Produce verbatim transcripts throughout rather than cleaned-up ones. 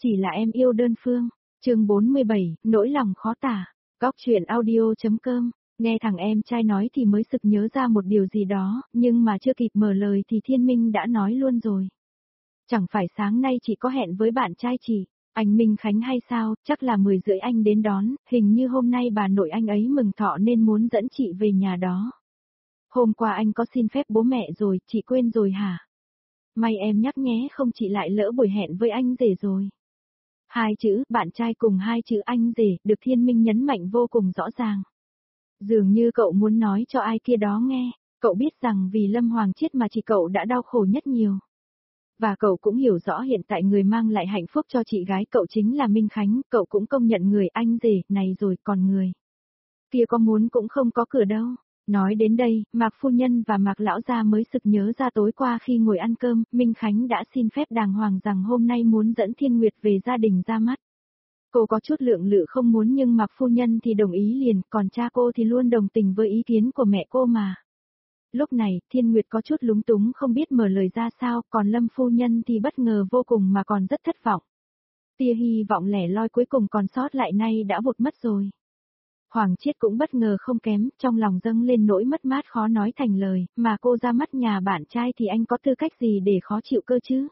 Chỉ là em yêu đơn phương. Chương bốn mươi bảy, nỗi lòng khó tả. Góc truyện audio.com. Nghe thằng em trai nói thì mới sực nhớ ra một điều gì đó, nhưng mà chưa kịp mở lời thì Thiên Minh đã nói luôn rồi. Chẳng phải sáng nay chị có hẹn với bạn trai chị, anh Minh Khánh hay sao, chắc là mười rưỡi anh đến đón, hình như hôm nay bà nội anh ấy mừng thọ nên muốn dẫn chị về nhà đó. Hôm qua anh có xin phép bố mẹ rồi, chị quên rồi hả? May em nhắc nhé, không chị lại lỡ buổi hẹn với anh rể rồi. Hai chữ, bạn trai cùng hai chữ anh rể, được Thiên Minh nhấn mạnh vô cùng rõ ràng. Dường như cậu muốn nói cho ai kia đó nghe, cậu biết rằng vì Lâm Hoàng chết mà chị cậu đã đau khổ nhất nhiều. Và cậu cũng hiểu rõ hiện tại người mang lại hạnh phúc cho chị gái cậu chính là Minh Khánh, cậu cũng công nhận người anh rể này rồi, còn người kia có muốn cũng không có cửa đâu. Nói đến đây, Mạc Phu Nhân và Mạc Lão Gia mới sực nhớ ra tối qua khi ngồi ăn cơm, Minh Khánh đã xin phép đàng hoàng rằng hôm nay muốn dẫn Thiên Nguyệt về gia đình ra mắt. Cô có chút lượng lự không muốn nhưng Mạc Phu Nhân thì đồng ý liền, còn cha cô thì luôn đồng tình với ý kiến của mẹ cô mà. Lúc này, Thiên Nguyệt có chút lúng túng không biết mở lời ra sao, còn Lâm Phu Nhân thì bất ngờ vô cùng mà còn rất thất vọng. Tia hy vọng lẻ loi cuối cùng còn sót lại nay đã vụt mất rồi. Hoàng Chiết cũng bất ngờ không kém, trong lòng dâng lên nỗi mất mát khó nói thành lời, mà cô ra mắt nhà bạn trai thì anh có tư cách gì để khó chịu cơ chứ?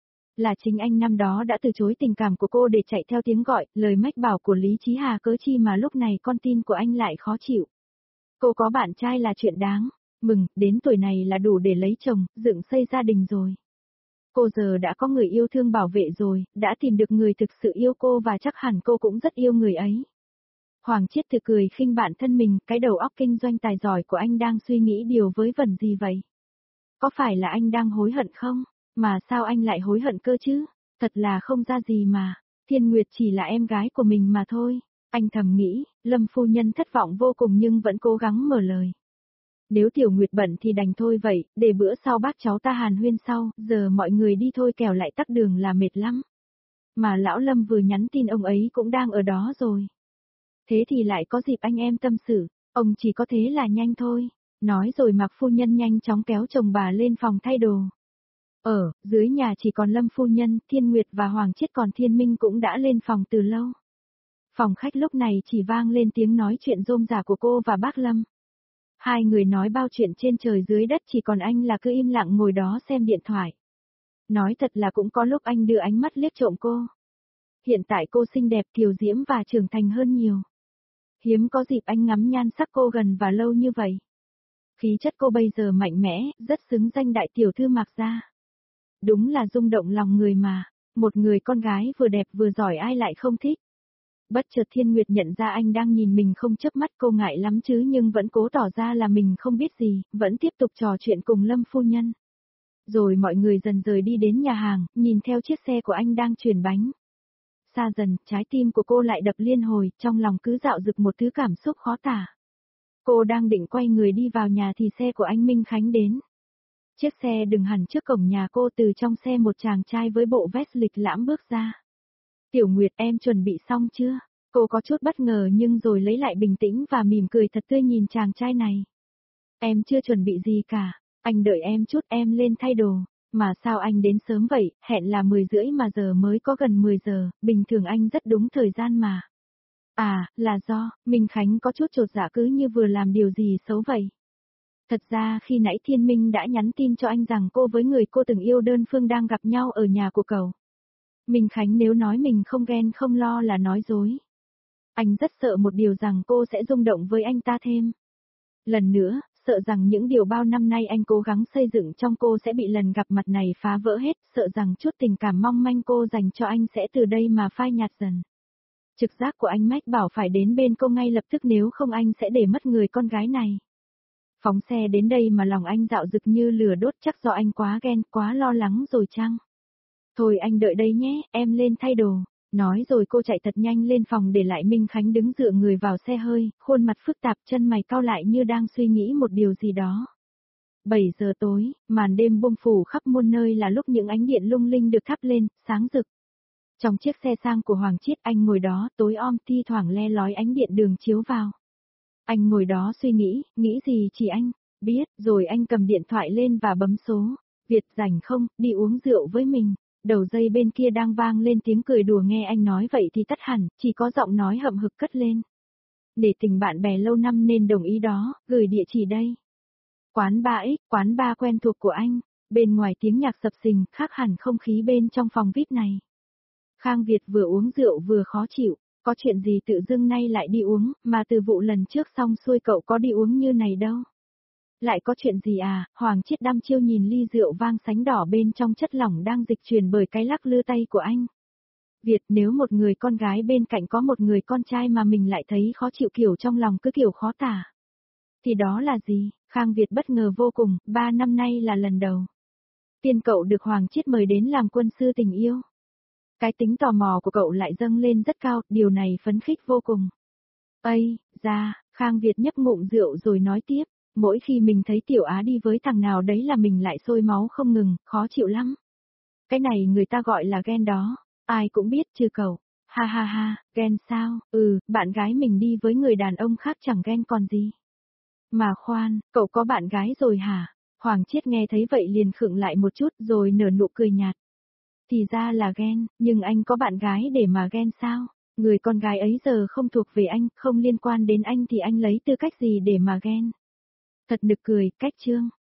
Là chính anh năm đó đã từ chối tình cảm của cô để chạy theo tiếng gọi, lời mách bảo của Lý Chí Hà cớ chi mà lúc này con tin của anh lại khó chịu. Cô có bạn trai là chuyện đáng mừng, đến tuổi này là đủ để lấy chồng, dựng xây gia đình rồi. Cô giờ đã có người yêu thương bảo vệ rồi, đã tìm được người thực sự yêu cô và chắc hẳn cô cũng rất yêu người ấy. Hoàng Chiết tự cười khinh bản thân mình, cái đầu óc kinh doanh tài giỏi của anh đang suy nghĩ điều với vẩn gì vậy? Có phải là anh đang hối hận không? Mà sao anh lại hối hận cơ chứ? Thật là không ra gì mà, Thiên Nguyệt chỉ là em gái của mình mà thôi. Anh thầm nghĩ, Lâm Phu Nhân thất vọng vô cùng nhưng vẫn cố gắng mở lời. Nếu Tiểu Nguyệt bận thì đành thôi vậy, để bữa sau bác cháu ta hàn huyên sau, giờ mọi người đi thôi kẻo lại tắc đường là mệt lắm. Mà lão Lâm vừa nhắn tin ông ấy cũng đang ở đó rồi. Thế thì lại có dịp anh em tâm sự, ông chỉ có thế là nhanh thôi. Nói rồi Mạc Phu Nhân nhanh chóng kéo chồng bà lên phòng thay đồ. Ở, dưới nhà chỉ còn Lâm Phu Nhân, Thiên Nguyệt và Hoàng Chiết, còn Thiên Minh cũng đã lên phòng từ lâu. Phòng khách lúc này chỉ vang lên tiếng nói chuyện rôm rả của cô và bác Lâm. Hai người nói bao chuyện trên trời dưới đất, chỉ còn anh là cứ im lặng ngồi đó xem điện thoại. Nói thật là cũng có lúc anh đưa ánh mắt liếc trộm cô. Hiện tại cô xinh đẹp, kiều diễm và trưởng thành hơn nhiều. Hiếm có dịp anh ngắm nhan sắc cô gần và lâu như vậy. Khí chất cô bây giờ mạnh mẽ, rất xứng danh đại tiểu thư Mạc gia. Đúng là rung động lòng người mà, một người con gái vừa đẹp vừa giỏi ai lại không thích. Bất chợt Thiên Nguyệt nhận ra anh đang nhìn mình không chớp mắt, cô ngại lắm chứ nhưng vẫn cố tỏ ra là mình không biết gì, vẫn tiếp tục trò chuyện cùng Lâm Phu Nhân. Rồi mọi người dần rời đi đến nhà hàng, nhìn theo chiếc xe của anh đang chuyển bánh. Xa dần, trái tim của cô lại đập liên hồi, trong lòng cứ dạo dực một thứ cảm xúc khó tả. Cô đang định quay người đi vào nhà thì xe của anh Minh Khánh đến. Chiếc xe dừng hẳn trước cổng nhà cô, từ trong xe một chàng trai với bộ vest lịch lãm bước ra. Tiểu Nguyệt, em chuẩn bị xong chưa? Cô có chút bất ngờ nhưng rồi lấy lại bình tĩnh và mỉm cười thật tươi nhìn chàng trai này. Em chưa chuẩn bị gì cả, anh đợi em chút, em lên thay đồ. Mà sao anh đến sớm vậy, hẹn là mười rưỡi mà giờ mới có gần mười giờ, bình thường anh rất đúng thời gian mà. À, là do, Minh Khánh có chút chột dạ cứ như vừa làm điều gì xấu vậy. Thật ra khi nãy Thiên Minh đã nhắn tin cho anh rằng cô với người cô từng yêu đơn phương đang gặp nhau ở nhà của cậu. Minh Khánh nếu nói mình không ghen không lo là nói dối. Anh rất sợ một điều rằng cô sẽ rung động với anh ta thêm. Lần nữa, sợ rằng những điều bao năm nay anh cố gắng xây dựng trong cô sẽ bị lần gặp mặt này phá vỡ hết, sợ rằng chút tình cảm mong manh cô dành cho anh sẽ từ đây mà phai nhạt dần. Trực giác của anh mách bảo phải đến bên cô ngay lập tức nếu không anh sẽ để mất người con gái này. Phóng xe đến đây mà lòng anh dạo dực như lửa đốt, chắc do anh quá ghen, quá lo lắng rồi chăng? Thôi anh đợi đây nhé, em lên thay đồ. Nói rồi cô chạy thật nhanh lên phòng để lại Minh Khánh đứng dựa người vào xe hơi, khuôn mặt phức tạp, chân mày cau lại như đang suy nghĩ một điều gì đó. bảy giờ tối, màn đêm buông phủ khắp muôn nơi là lúc những ánh điện lung linh được thắp lên, sáng rực. Trong chiếc xe sang của Hoàng Chiết, anh ngồi đó, tối om, thi thoảng le lói ánh điện đường chiếu vào. Anh ngồi đó suy nghĩ, nghĩ gì chỉ anh biết, rồi anh cầm điện thoại lên và bấm số. Việt rảnh không, đi uống rượu với mình. Đầu dây bên kia đang vang lên tiếng cười đùa nghe anh nói vậy thì tắt hẳn, chỉ có giọng nói hậm hực cất lên. Để tình bạn bè lâu năm nên đồng ý đó, gửi địa chỉ đây. Quán ba X, quán ba quen thuộc của anh, bên ngoài tiếng nhạc sập sình, khác hẳn không khí bên trong phòng vi ai pi này. Khang Việt vừa uống rượu vừa khó chịu, có chuyện gì tự dưng nay lại đi uống, mà từ vụ lần trước xong xuôi cậu có đi uống như này đâu. Lại có chuyện gì à, Hoàng Chiết đăm chiêu nhìn ly rượu vang sánh đỏ bên trong chất lỏng đang dịch chuyển bởi cái lắc lư tay của anh. Việt, nếu một người con gái bên cạnh có một người con trai mà mình lại thấy khó chịu kiểu trong lòng cứ kiểu khó tả. Thì đó là gì? Khang Việt bất ngờ vô cùng, ba năm nay là lần đầu. Tiên cậu được Hoàng Chiết mời đến làm quân sư tình yêu. Cái tính tò mò của cậu lại dâng lên rất cao, điều này phấn khích vô cùng. Ây, ra, Khang Việt nhấp ngụm rượu rồi nói tiếp, mỗi khi mình thấy Tiểu Á đi với thằng nào đấy là mình lại sôi máu không ngừng, khó chịu lắm. Cái này người ta gọi là ghen đó, ai cũng biết trừ cậu. Ha ha ha, ghen sao, ừ, bạn gái mình đi với người đàn ông khác chẳng ghen còn gì. Mà khoan, cậu có bạn gái rồi hả? Hoàng Chiết nghe thấy vậy liền khựng lại một chút rồi nở nụ cười nhạt. Thì ra là ghen, nhưng anh có bạn gái để mà ghen sao? Người con gái ấy giờ không thuộc về anh, không liên quan đến anh thì anh lấy tư cách gì để mà ghen? Thật nực cười, cách chương.